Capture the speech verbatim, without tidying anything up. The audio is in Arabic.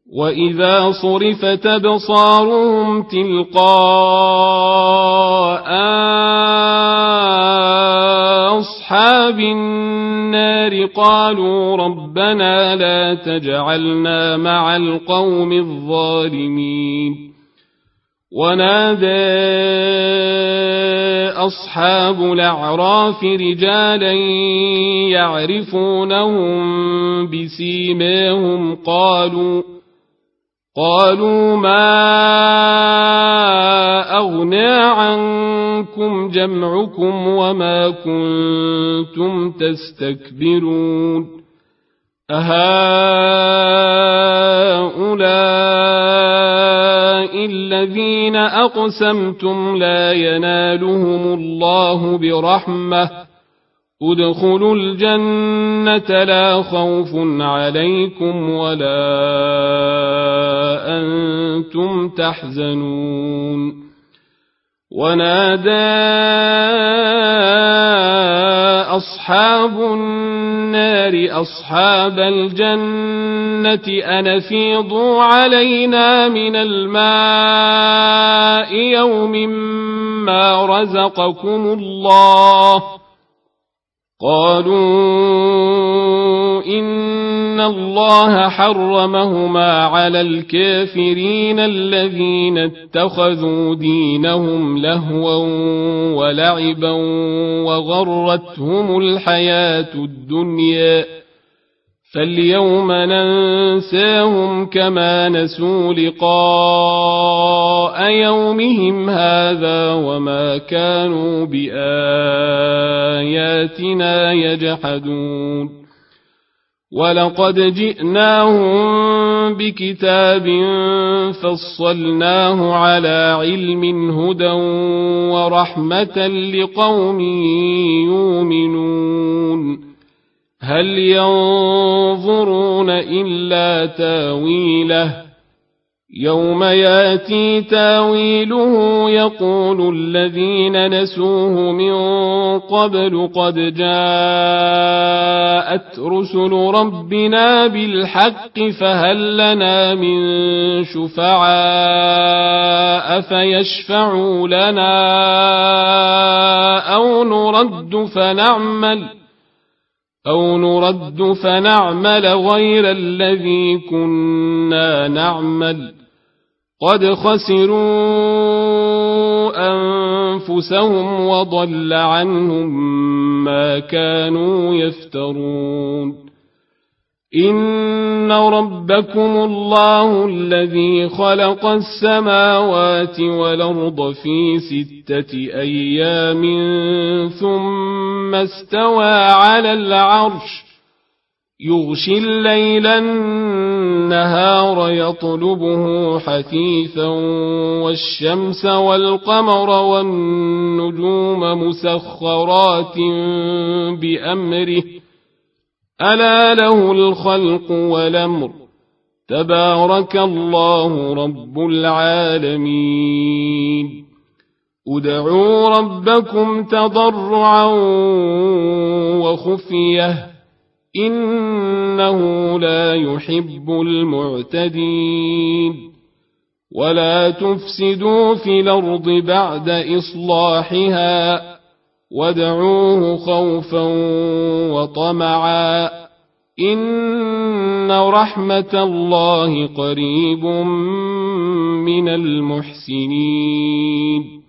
وإذا صرفت أبصارهم تلقاء أصحاب النار قالوا ربنا لا تجعلنا مع القوم الظالمين. ونادى أصحاب الأعراف رجالا يعرفونهم بسيماهم قالوا قالوا ما أغنى عنكم جمعكم وما كنتم تستكبرون أهؤلاء الذين أقسمتم لا ينالهم الله برحمة ادخلوا الجنة لا خوف عليكم ولا أنتم تحزنون. ونادى أصحاب النار أصحاب الجنة أن أفيضوا علينا من الماء يوم ما رزقكم الله قالوا إن الله حرمهما على الكافرين الذين اتخذوا دينهم لهوا ولعبا وغرتهم الحياة الدنيا فاليوم ننساهم كما نسوا لقاء يومهم هذا وما كانوا بآياتنا يجحدون. ولقد جئناهم بكتاب فصلناه على علم هدى ورحمة لقوم يؤمنون. هل ينظرون إلا تاويله يوم ياتي تاويله يقول الذين نسوه من قبل قد جاءت رسل ربنا بالحق فهل لنا من شفعاء فيشفعوا لنا أو نرد فنعمل أو نرد فنعمل غير الذي كنا نعمل قد خسروا أنفسهم وضل عنهم ما كانوا يفترون. إن ربكم الله الذي خلق السماوات والأرض في ستة أيام ثم استوى على العرش يغشي الليل النهار يطلبه حثيثا والشمس والقمر والنجوم مسخرات بأمره ألا له الخلق والأمر تبارك الله رب العالمين. ادعوا ربكم تضرعا وخفية إنه لا يحب المعتدين. ولا تفسدوا في الأرض بعد إصلاحها وادعوه خوفا وطمعا إن رحمة الله قريب من المحسنين.